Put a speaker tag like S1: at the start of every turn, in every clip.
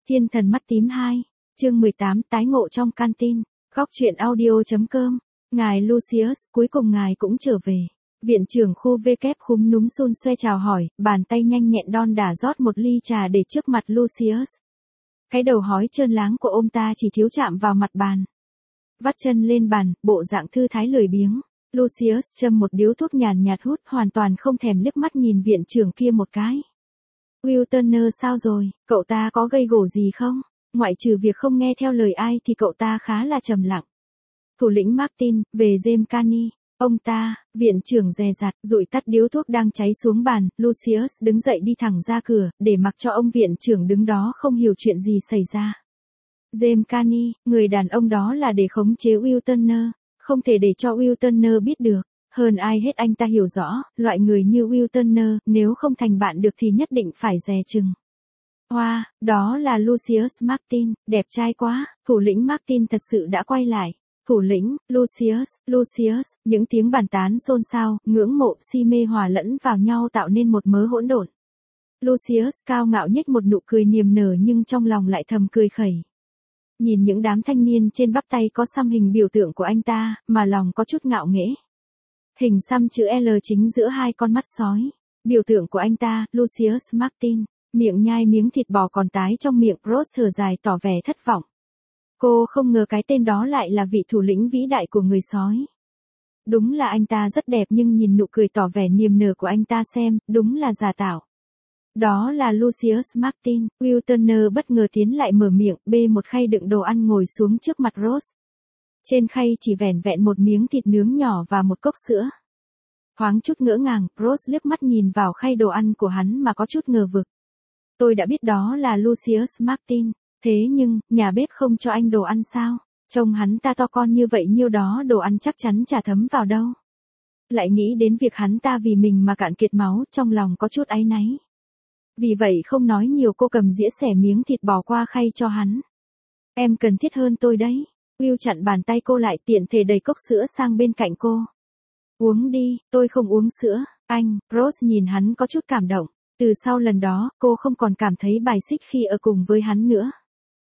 S1: Thiên thần mắt tím 2, chương 18 tái ngộ trong canteen, góc truyện audio.com. Ngài Lucius, cuối cùng ngài cũng trở về. Viện trưởng khu V kép khúm núm xun xoe chào hỏi, bàn tay nhanh nhẹn đon đả rót một ly trà để trước mặt Lucius. Cái đầu hói trơn láng của ông ta chỉ thiếu chạm vào mặt bàn. Vắt chân lên bàn, bộ dạng thư thái lười biếng. Lucius châm một điếu thuốc nhàn nhạt hút, hoàn toàn không thèm liếc mắt nhìn viện trưởng kia một cái. Will Turner sao rồi, cậu ta có gây gổ gì không? Ngoại trừ việc không nghe theo lời ai thì cậu ta khá là trầm lặng. Thủ lĩnh Martin, về James Carney. Ông ta, viện trưởng dè dặt, dụi tắt điếu thuốc đang cháy xuống bàn, Lucius đứng dậy đi thẳng ra cửa, để mặc cho ông viện trưởng đứng đó không hiểu chuyện gì xảy ra. James Carney, người đàn ông đó là để khống chế Will Turner, không thể để cho Will Turner biết được. Hơn ai hết anh ta hiểu rõ, loại người như Will Turner, nếu không thành bạn được thì nhất định phải dè chừng. Wow, đó là Lucius Martin, đẹp trai quá, thủ lĩnh Martin thật sự đã quay lại. Thủ lĩnh, Lucius, những tiếng bàn tán xôn xao, ngưỡng mộ, si mê hòa lẫn vào nhau tạo nên một mớ hỗn độn. Lucius cao ngạo nhếch một nụ cười niềm nở nhưng trong lòng lại thầm cười khẩy. Nhìn những đám thanh niên trên bắp tay có xăm hình biểu tượng của anh ta, mà lòng có chút ngạo nghễ. Hình xăm chữ L chính giữa hai con mắt sói. Biểu tượng của anh ta, Lucius Martin, miệng nhai miếng thịt bò còn tái trong miệng, Rose thở dài tỏ vẻ thất vọng. Cô không ngờ cái tên đó lại là vị thủ lĩnh vĩ đại của người sói. Đúng là anh ta rất đẹp nhưng nhìn nụ cười tỏ vẻ niềm nở của anh ta xem, đúng là giả tạo. Đó là Lucius Martin. Will Turner bất ngờ tiến lại mở miệng, bê một khay đựng đồ ăn ngồi xuống trước mặt Rose. Trên khay chỉ vẻn vẹn một miếng thịt nướng nhỏ và một cốc sữa. Thoáng chút ngỡ ngàng, Rose liếc mắt nhìn vào khay đồ ăn của hắn mà có chút ngờ vực. Tôi đã biết đó là Lucius Martin, thế nhưng, nhà bếp không cho anh đồ ăn sao? Trông hắn ta to con như vậy nhiêu đó đồ ăn chắc chắn chả thấm vào đâu. Lại nghĩ đến việc hắn ta vì mình mà cạn kiệt máu, trong lòng có chút áy náy. Vì vậy không nói nhiều, cô cầm dĩa xẻ miếng thịt bò qua khay cho hắn. Em cần thiết hơn tôi đấy. Will chặn bàn tay cô lại, tiện thể đẩy cốc sữa sang bên cạnh cô. Uống đi, tôi không uống sữa, anh. Rose nhìn hắn có chút cảm động. Từ sau lần đó, cô không còn cảm thấy bài xích khi ở cùng với hắn nữa.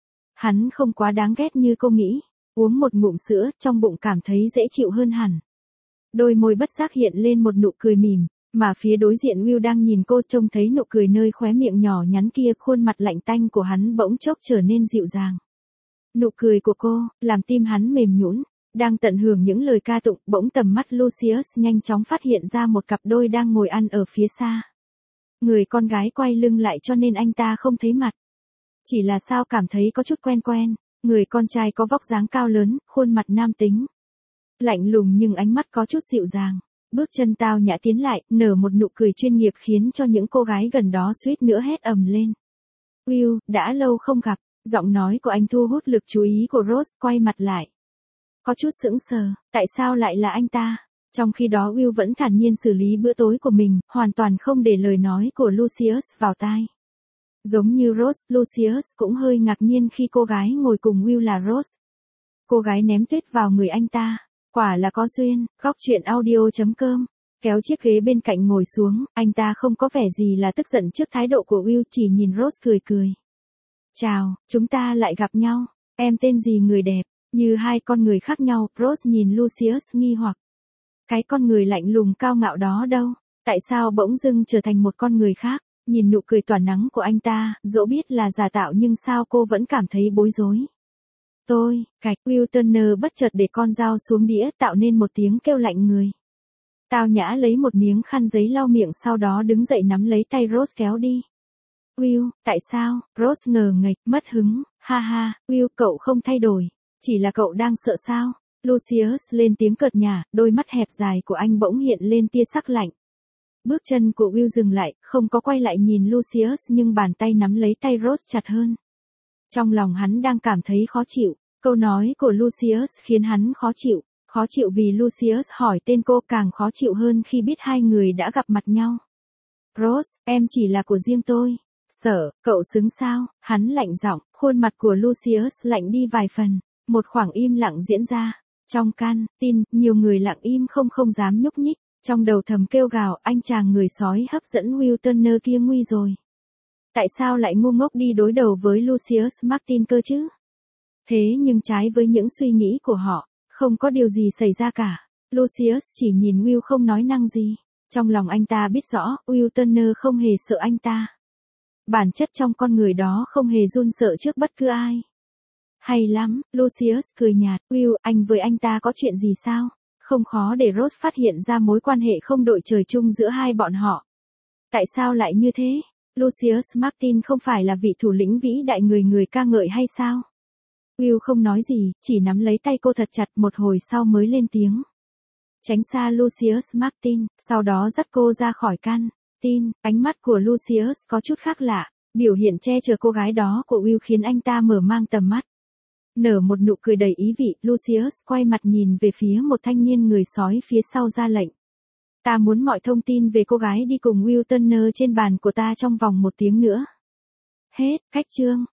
S1: Hắn không quá đáng ghét như cô nghĩ. Uống một ngụm sữa, trong bụng cảm thấy dễ chịu hơn hẳn. Đôi môi bất giác hiện lên một nụ cười mỉm, mà phía đối diện Will đang nhìn cô, trông thấy nụ cười nơi khóe miệng nhỏ nhắn kia, khuôn mặt lạnh tanh của hắn bỗng chốc trở nên dịu dàng. Nụ cười của cô, làm tim hắn mềm nhũn. Đang tận hưởng những lời ca tụng, bỗng tầm mắt Lucius nhanh chóng phát hiện ra một cặp đôi đang ngồi ăn ở phía xa. Người con gái quay lưng lại cho nên anh ta không thấy mặt. Chỉ là sao cảm thấy có chút quen quen, người con trai có vóc dáng cao lớn, khuôn mặt nam tính. Lạnh lùng nhưng ánh mắt có chút dịu dàng. Bước chân tao nhã tiến lại, nở một nụ cười chuyên nghiệp khiến cho những cô gái gần đó suýt nữa hét ầm lên. Will, đã lâu không gặp, giọng nói của anh thu hút lực chú ý của Rose, quay mặt lại. Có chút sững sờ, tại sao lại là anh ta? Trong khi đó Will vẫn thản nhiên xử lý bữa tối của mình, hoàn toàn không để lời nói của Lucius vào tai. Giống như Rose, Lucius cũng hơi ngạc nhiên khi cô gái ngồi cùng Will là Rose. Cô gái ném tuyết vào người anh ta. Quả là có duyên, góc truyện audio.com. Kéo chiếc ghế bên cạnh ngồi xuống, anh ta không có vẻ gì là tức giận trước thái độ của Will, chỉ nhìn Rose cười cười. Chào, chúng ta lại gặp nhau. Em tên gì người đẹp? Như hai con người khác nhau, Rose nhìn Lucius nghi hoặc. Cái con người lạnh lùng cao ngạo đó đâu? Tại sao bỗng dưng trở thành một con người khác? Nhìn nụ cười tỏa nắng của anh ta, dẫu biết là giả tạo nhưng sao cô vẫn cảm thấy bối rối. Tôi, cạch. Will Turner bất chợt để con dao xuống đĩa, tạo nên một tiếng kêu lạnh người. Tao nhã lấy một miếng khăn giấy lau miệng, sau đó đứng dậy nắm lấy tay Rose kéo đi. Will, tại sao? Rose ngờ nghệch, mất hứng. Ha ha, Will, cậu không thay đổi. Chỉ là cậu đang sợ sao? Lucius lên tiếng cợt nhả, đôi mắt hẹp dài của anh bỗng hiện lên tia sắc lạnh. Bước chân của Will dừng lại, không có quay lại nhìn Lucius nhưng bàn tay nắm lấy tay Rose chặt hơn. Trong lòng hắn đang cảm thấy khó chịu, câu nói của Lucius khiến hắn khó chịu vì Lucius hỏi tên cô, càng khó chịu hơn khi biết hai người đã gặp mặt nhau. Rose, em chỉ là của riêng tôi. Sợ, cậu xứng sao? Hắn lạnh giọng, khuôn mặt của Lucius lạnh đi vài phần, một khoảng im lặng diễn ra. Trong canteen, nhiều người lặng im không dám nhúc nhích, trong đầu thầm kêu gào, anh chàng người sói hấp dẫn Will Turner kia nguy rồi. Tại sao lại ngu ngốc đi đối đầu với Lucius Martin cơ chứ? Thế nhưng trái với những suy nghĩ của họ, không có điều gì xảy ra cả. Lucius chỉ nhìn Will không nói năng gì. Trong lòng anh ta biết rõ, Will Turner không hề sợ anh ta. Bản chất trong con người đó không hề run sợ trước bất cứ ai. Hay lắm, Lucius cười nhạt. Will, anh với anh ta có chuyện gì sao? Không khó để Rose phát hiện ra mối quan hệ không đội trời chung giữa hai bọn họ. Tại sao lại như thế? Lucius Martin không phải là vị thủ lĩnh vĩ đại người ca ngợi hay sao? Will không nói gì, chỉ nắm lấy tay cô thật chặt, một hồi sau mới lên tiếng. Tránh xa Lucius Martin, sau đó dắt cô ra khỏi căn tin. Ánh mắt của Lucius có chút khác lạ, biểu hiện che chở cô gái đó của Will khiến anh ta mở mang tầm mắt. Nở một nụ cười đầy ý vị, Lucius quay mặt nhìn về phía một thanh niên người sói phía sau ra lệnh. Ta muốn mọi thông tin về cô gái đi cùng Will Turner trên bàn của ta trong vòng 1 tiếng nữa. Hết, cách chương.